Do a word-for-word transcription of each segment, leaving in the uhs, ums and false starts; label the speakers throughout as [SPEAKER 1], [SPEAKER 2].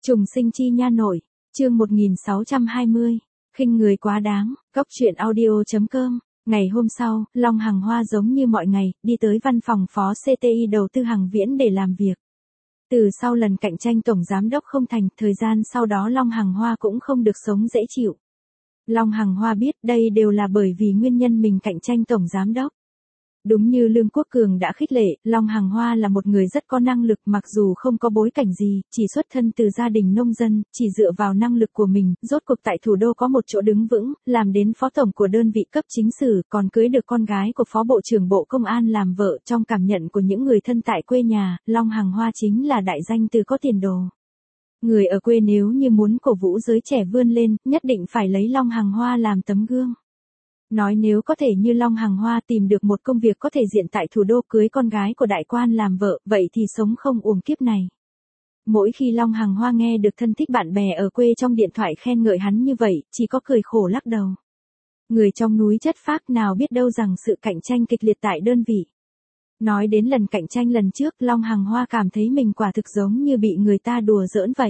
[SPEAKER 1] Trùng sinh chi nha nội, chương một nghìn sáu trăm hai mươi, khinh người quá đáng, góc truyện audio.com. Ngày hôm sau, Long Hằng Hoa giống như mọi ngày, đi tới văn phòng phó xê tê i đầu tư Hằng Viễn để làm việc. Từ sau lần cạnh tranh tổng giám đốc không thành, thời gian sau đó Long Hằng Hoa cũng không được sống dễ chịu. Long Hằng Hoa biết đây đều là bởi vì nguyên nhân mình cạnh tranh tổng giám đốc. Đúng như Lương Quốc Cường đã khích lệ, Long Hằng Hoa là một người rất có năng lực, mặc dù không có bối cảnh gì, chỉ xuất thân từ gia đình nông dân, chỉ dựa vào năng lực của mình, rốt cuộc tại thủ đô có một chỗ đứng vững, làm đến phó tổng của đơn vị cấp chính sử, còn cưới được con gái của phó bộ trưởng bộ công an làm vợ. Trong cảm nhận của những người thân tại quê nhà, Long Hằng Hoa chính là đại danh từ có tiền đồ. Người ở quê nếu như muốn cổ vũ giới trẻ vươn lên, nhất định phải lấy Long Hằng Hoa làm tấm gương. Nói nếu có thể như Long Hằng Hoa tìm được một công việc có thể diện tại thủ đô, cưới con gái của đại quan làm vợ, vậy thì sống không uổng kiếp này. Mỗi khi Long Hằng Hoa nghe được thân thích bạn bè ở quê trong điện thoại khen ngợi hắn như vậy, chỉ có cười khổ lắc đầu. Người trong núi chất phác nào biết đâu rằng sự cạnh tranh kịch liệt tại đơn vị. Nói đến lần cạnh tranh lần trước, Long Hằng Hoa cảm thấy mình quả thực giống như bị người ta đùa giỡn vậy.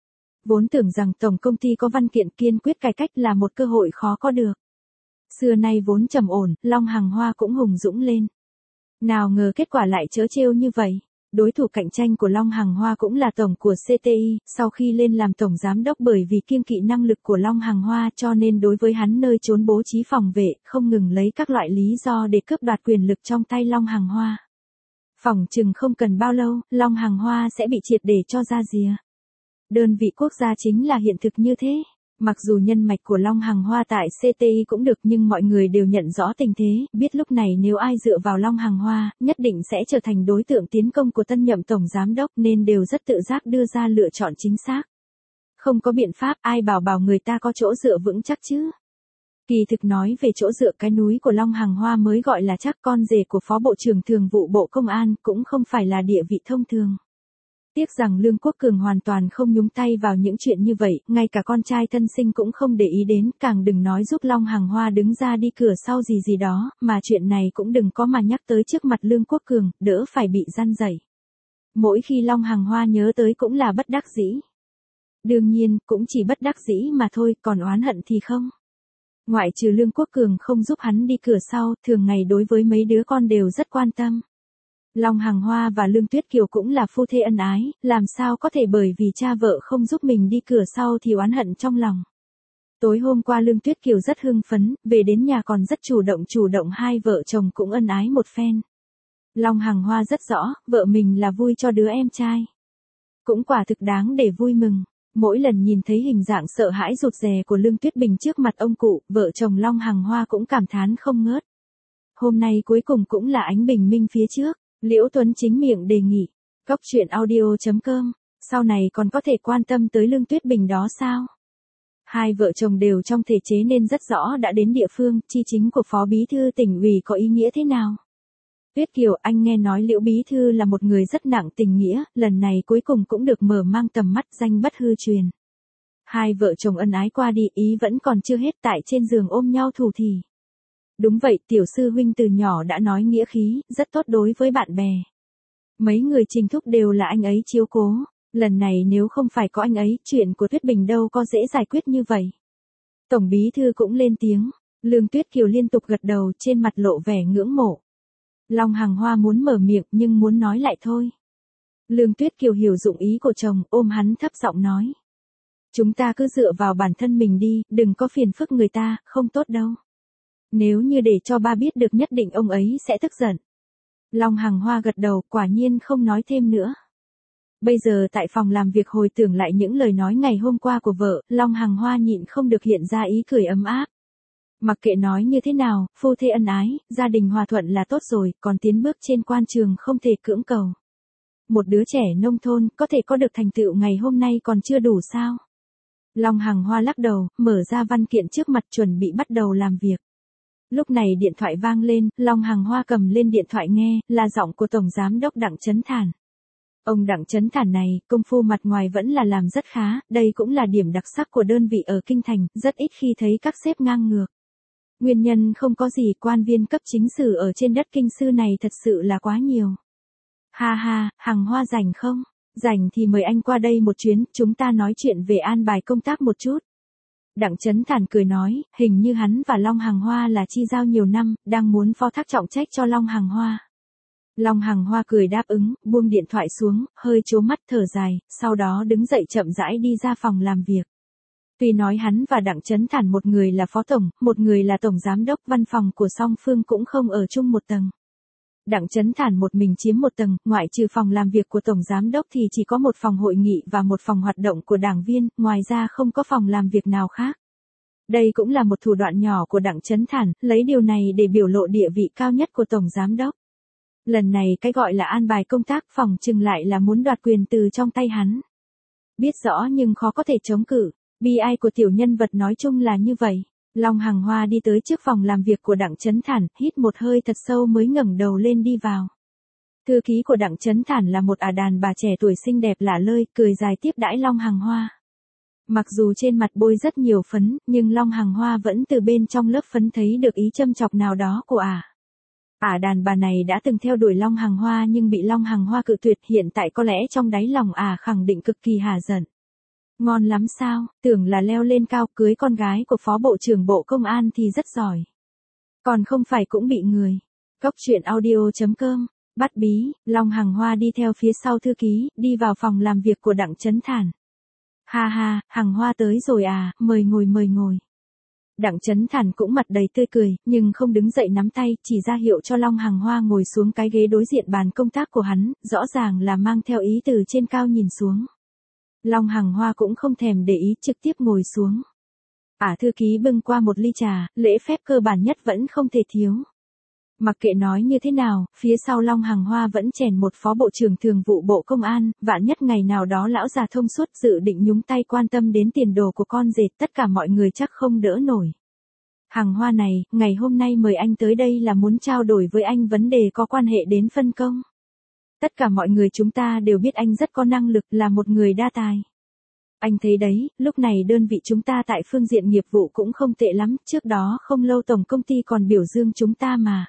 [SPEAKER 1] Vốn tưởng rằng tổng công ty có văn kiện kiên quyết cải cách là một cơ hội khó có được. Xưa nay vốn trầm ổn, Long Hằng Hoa cũng hùng dũng lên. Nào ngờ kết quả lại trớ trêu như vậy. Đối thủ cạnh tranh của Long Hằng Hoa cũng là tổng của xê tê i, sau khi lên làm tổng giám đốc bởi vì kiêng kỵ năng lực của Long Hằng Hoa cho nên đối với hắn nơi trốn bố trí phòng vệ, không ngừng lấy các loại lý do để cướp đoạt quyền lực trong tay Long Hằng Hoa. Phỏng chừng không cần bao lâu, Long Hằng Hoa sẽ bị triệt để cho ra rìa. Đơn vị quốc gia chính là hiện thực như thế. Mặc dù nhân mạch của Long Hằng Hoa tại xê tê i cũng được, nhưng mọi người đều nhận rõ tình thế, biết lúc này nếu ai dựa vào Long Hằng Hoa, nhất định sẽ trở thành đối tượng tiến công của tân nhậm tổng giám đốc, nên đều rất tự giác đưa ra lựa chọn chính xác. Không có biện pháp, ai bảo bảo người ta có chỗ dựa vững chắc chứ. Kỳ thực nói về chỗ dựa, cái núi của Long Hằng Hoa mới gọi là chắc. Con rể của phó bộ trưởng thường vụ bộ công an cũng không phải là địa vị thông thường. Tiếc rằng Lương Quốc Cường hoàn toàn không nhúng tay vào những chuyện như vậy, ngay cả con trai thân sinh cũng không để ý đến, càng đừng nói giúp Long Hằng Hoa đứng ra đi cửa sau gì gì đó, mà chuyện này cũng đừng có mà nhắc tới trước mặt Lương Quốc Cường, đỡ phải bị răn dạy. Mỗi khi Long Hằng Hoa nhớ tới cũng là bất đắc dĩ. Đương nhiên, cũng chỉ bất đắc dĩ mà thôi, còn oán hận thì không. Ngoại trừ Lương Quốc Cường không giúp hắn đi cửa sau, thường ngày đối với mấy đứa con đều rất quan tâm. Long Hằng Hoa và Lương Tuyết Kiều cũng là phu thê ân ái, làm sao có thể bởi vì cha vợ không giúp mình đi cửa sau thì oán hận trong lòng. Tối hôm qua Lương Tuyết Kiều rất hưng phấn, về đến nhà còn rất chủ động chủ động hai vợ chồng cũng ân ái một phen. Long Hằng Hoa rất rõ, vợ mình là vui cho đứa em trai. Cũng quả thực đáng để vui mừng. Mỗi lần nhìn thấy hình dạng sợ hãi rụt rè của Lương Tuyết Bình trước mặt ông cụ, vợ chồng Long Hằng Hoa cũng cảm thán không ngớt. Hôm nay cuối cùng cũng là ánh bình minh phía trước. Liễu Tuấn chính miệng đề nghị, góc truyện audio.com, sau này còn có thể quan tâm tới Lương Tuyết Bình đó sao? Hai vợ chồng đều trong thể chế nên rất rõ đã đến địa phương, chi chính của Phó Bí Thư tỉnh ủy có ý nghĩa thế nào. Tuyết Kiều, anh nghe nói Liễu Bí Thư là một người rất nặng tình nghĩa, lần này cuối cùng cũng được mở mang tầm mắt, danh bất hư truyền. Hai vợ chồng ân ái qua đi, ý vẫn còn chưa hết, tại trên giường ôm nhau thủ thỉ. Đúng vậy, tiểu sư huynh từ nhỏ đã nói nghĩa khí, rất tốt đối với bạn bè. Mấy người Trình Thúc đều là anh ấy chiếu cố, lần này nếu không phải có anh ấy, chuyện của Tuyết Bình đâu có dễ giải quyết như vậy. Tổng Bí Thư cũng lên tiếng, Lương Tuyết Kiều liên tục gật đầu, trên mặt lộ vẻ ngưỡng mộ. Long Hằng Hoa muốn mở miệng nhưng muốn nói lại thôi. Lương Tuyết Kiều hiểu dụng ý của chồng, ôm hắn thấp giọng nói. Chúng ta cứ dựa vào bản thân mình đi, đừng có phiền phức người ta, không tốt đâu. Nếu như để cho ba biết được nhất định ông ấy sẽ tức giận. Long Hằng Hoa gật đầu, quả nhiên không nói thêm nữa. Bây giờ tại phòng làm việc hồi tưởng lại những lời nói ngày hôm qua của vợ, Long Hằng Hoa nhịn không được hiện ra ý cười ấm áp. Mặc kệ nói như thế nào, phu thê ân ái, gia đình hòa thuận là tốt rồi, còn tiến bước trên quan trường không thể cưỡng cầu. Một đứa trẻ nông thôn có thể có được thành tựu ngày hôm nay còn chưa đủ sao? Long Hằng Hoa lắc đầu, mở ra văn kiện trước mặt chuẩn bị bắt đầu làm việc. Lúc này điện thoại vang lên, Long Hằng Hoa cầm lên điện thoại nghe, là giọng của Tổng Giám đốc Đặng Chấn Thản. Ông Đặng Chấn Thản này, công phu mặt ngoài vẫn là làm rất khá, đây cũng là điểm đặc sắc của đơn vị ở Kinh Thành, rất ít khi thấy các sếp ngang ngược. Nguyên nhân không có gì, quan viên cấp chính sử ở trên đất Kinh Sư này thật sự là quá nhiều. Ha ha, Hằng Hoa rảnh không? Rảnh thì mời anh qua đây một chuyến, chúng ta nói chuyện về an bài công tác một chút. Đặng Chấn Thản cười nói, hình như hắn và Long Hằng Hoa là chi giao nhiều năm, đang muốn phó thác trọng trách cho Long Hằng Hoa. Long Hằng Hoa cười đáp ứng, buông điện thoại xuống, hơi trố mắt thở dài, sau đó đứng dậy chậm rãi đi ra phòng làm việc. Tuy nói hắn và Đặng Chấn Thản một người là phó tổng, một người là tổng giám đốc, văn phòng của song phương cũng không ở chung một tầng. Đặng Chấn Thản một mình chiếm một tầng, ngoại trừ phòng làm việc của tổng giám đốc thì chỉ có một phòng hội nghị và một phòng hoạt động của đảng viên, ngoài ra không có phòng làm việc nào khác. Đây cũng là một thủ đoạn nhỏ của Đặng Chấn Thản, lấy điều này để biểu lộ địa vị cao nhất của tổng giám đốc. Lần này cái gọi là an bài công tác phòng chừng lại là muốn đoạt quyền từ trong tay hắn. Biết rõ nhưng khó có thể chống cự, bi ai của tiểu nhân vật nói chung là như vậy. Long Hằng Hoa đi tới trước phòng làm việc của Đặng Chấn Thản, hít một hơi thật sâu mới ngẩng đầu lên đi vào. Thư ký của Đặng Chấn Thản là một ả đàn bà trẻ tuổi xinh đẹp lả lơi, cười dài tiếp đãi Long Hằng Hoa. Mặc dù trên mặt bôi rất nhiều phấn, nhưng Long Hằng Hoa vẫn từ bên trong lớp phấn thấy được ý châm chọc nào đó của ả. Ả đàn bà này đã từng theo đuổi Long Hằng Hoa nhưng bị Long Hằng Hoa cự tuyệt, hiện tại có lẽ trong đáy lòng ả khẳng định cực kỳ hả giận. Ngon lắm sao, tưởng là leo lên cao, cưới con gái của Phó Bộ trưởng Bộ Công an thì rất giỏi. Còn không phải cũng bị người. Cốc truyện audio chấm com, bắt bí, Long Hằng Hoa đi theo phía sau thư ký, đi vào phòng làm việc của Đặng Chấn Thản. Ha ha, Hằng Hoa tới rồi à, mời ngồi mời ngồi. Đặng Chấn Thản cũng mặt đầy tươi cười, nhưng không đứng dậy nắm tay, chỉ ra hiệu cho Long Hằng Hoa ngồi xuống cái ghế đối diện bàn công tác của hắn, rõ ràng là mang theo ý từ trên cao nhìn xuống. Long Hằng Hoa cũng không thèm để ý, trực tiếp ngồi xuống. Ả thư ký bưng qua một ly trà, lễ phép cơ bản nhất vẫn không thể thiếu. Mặc kệ nói như thế nào, phía sau Long Hằng Hoa vẫn chèn một phó bộ trưởng thường vụ Bộ Công an, vạn nhất ngày nào đó lão già thông suốt dự định nhúng tay quan tâm đến tiền đồ của con dệt, tất cả mọi người chắc không đỡ nổi. Hằng Hoa này, ngày hôm nay mời anh tới đây là muốn trao đổi với anh vấn đề có quan hệ đến phân công. Tất cả mọi người chúng ta đều biết anh rất có năng lực, là một người đa tài. Anh thấy đấy, lúc này đơn vị chúng ta tại phương diện nghiệp vụ cũng không tệ lắm, trước đó không lâu tổng công ty còn biểu dương chúng ta mà.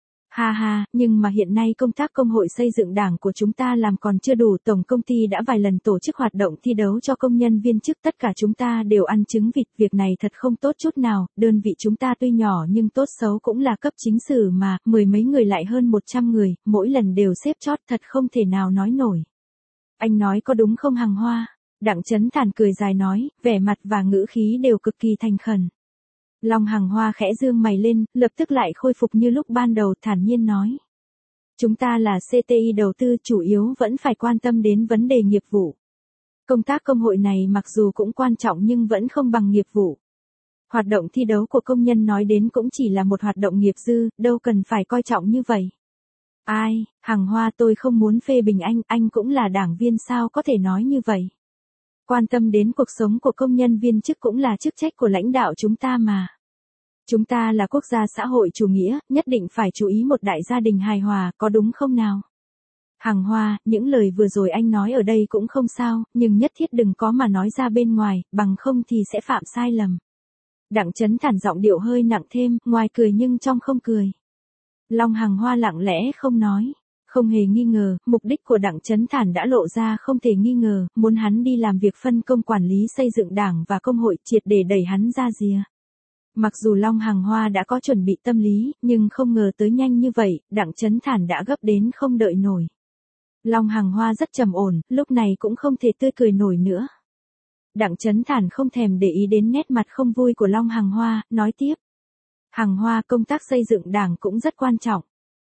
[SPEAKER 1] Ha ha, nhưng mà hiện nay công tác công hội xây dựng đảng của chúng ta làm còn chưa đủ, tổng công ty đã vài lần tổ chức hoạt động thi đấu cho công nhân viên chức, tất cả chúng ta đều ăn trứng vịt, việc này thật không tốt chút nào, đơn vị chúng ta tuy nhỏ nhưng tốt xấu cũng là cấp chính sử mà, mười mấy người lại hơn một trăm người, mỗi lần đều xếp chót, thật không thể nào nói nổi. Anh nói có đúng không Hằng Hoa? Đặng Chấn Thản cười dài nói, vẻ mặt và ngữ khí đều cực kỳ thành khẩn. Long Hằng Hoa khẽ dương mày lên, lập tức lại khôi phục như lúc ban đầu, thản nhiên nói. Chúng ta là xê tê i đầu tư, chủ yếu vẫn phải quan tâm đến vấn đề nghiệp vụ. Công tác công hội này mặc dù cũng quan trọng nhưng vẫn không bằng nghiệp vụ. Hoạt động thi đấu của công nhân nói đến cũng chỉ là một hoạt động nghiệp dư, đâu cần phải coi trọng như vậy. Ai, Hằng Hoa, tôi không muốn phê bình anh, anh cũng là đảng viên sao có thể nói như vậy. Quan tâm đến cuộc sống của công nhân viên chức cũng là chức trách của lãnh đạo chúng ta mà. Chúng ta là quốc gia xã hội chủ nghĩa, nhất định phải chú ý một đại gia đình hài hòa, có đúng không nào? Hằng Hoa, những lời vừa rồi anh nói ở đây cũng không sao, nhưng nhất thiết đừng có mà nói ra bên ngoài, bằng không thì sẽ phạm sai lầm. Đặng Chấn Thản giọng điệu hơi nặng thêm, ngoài cười nhưng trong không cười. Long Hằng Hoa lặng lẽ không nói. Không hề nghi ngờ, mục đích của Đặng Chấn Thản đã lộ ra không thể nghi ngờ, muốn hắn đi làm việc phân công quản lý xây dựng đảng và công hội, triệt để đẩy hắn ra rìa. Mặc dù Long Hằng Hoa đã có chuẩn bị tâm lý, nhưng không ngờ tới nhanh như vậy, Đặng Chấn Thản đã gấp đến không đợi nổi. Long Hằng Hoa rất trầm ổn, lúc này cũng không thể tươi cười nổi nữa. Đặng Chấn Thản không thèm để ý đến nét mặt không vui của Long Hằng Hoa, nói tiếp. Hằng Hoa, công tác xây dựng đảng cũng rất quan trọng.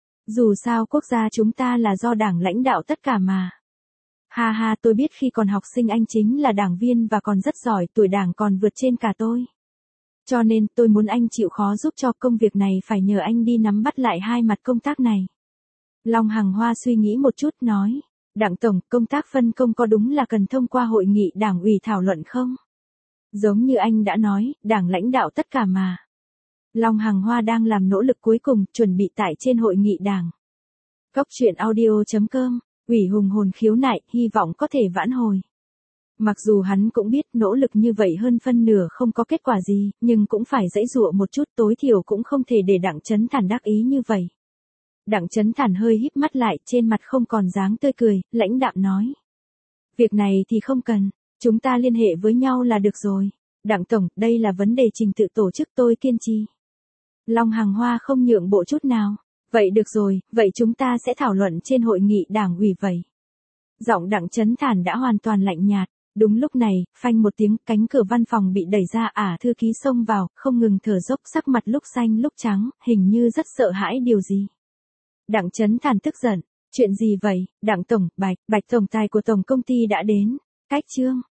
[SPEAKER 1] Dù sao quốc gia chúng ta là do đảng lãnh đạo tất cả mà. Ha ha, tôi biết khi còn học sinh anh chính là đảng viên và còn rất giỏi, tuổi đảng còn vượt trên cả tôi. Cho nên tôi muốn anh chịu khó giúp cho, công việc này phải nhờ anh đi nắm bắt lại hai mặt công tác này. Long Hằng Hoa suy nghĩ một chút nói. Đặng Tổng, công tác phân công có đúng là cần thông qua hội nghị đảng ủy thảo luận không? Giống như anh đã nói, đảng lãnh đạo tất cả mà. Long Hằng Hoa đang làm nỗ lực cuối cùng, chuẩn bị tại trên hội nghị đảng. Cốc truyện audio chấm com, ủy hùng hồn khiếu nại, hy vọng có thể vãn hồi. Mặc dù hắn cũng biết nỗ lực như vậy hơn phân nửa không có kết quả gì, nhưng cũng phải giãy giụa một chút, tối thiểu cũng không thể để Đặng Chấn Thản đắc ý như vậy. Đặng Chấn Thản hơi híp mắt lại, trên mặt không còn dáng tươi cười, lãnh đạm nói. Việc này thì không cần, chúng ta liên hệ với nhau là được rồi. Đặng tổng, đây là vấn đề trình tự tổ chức tôi kiên trì. Long Hằng Hoa không nhượng bộ chút nào. Vậy được rồi, vậy chúng ta sẽ thảo luận trên hội nghị đảng ủy vậy. Giọng Đặng Chấn Thản đã hoàn toàn lạnh nhạt. Đúng lúc này, phanh một tiếng, cánh cửa văn phòng bị đẩy ra, ả thư ký xông vào, không ngừng thở dốc, sắc mặt lúc xanh lúc trắng, hình như rất sợ hãi điều gì. Đặng Chấn Thản tức giận, chuyện gì vậy? Đặng tổng, Bạch, Bạch tổng tài của tổng công ty đã đến. Cách chương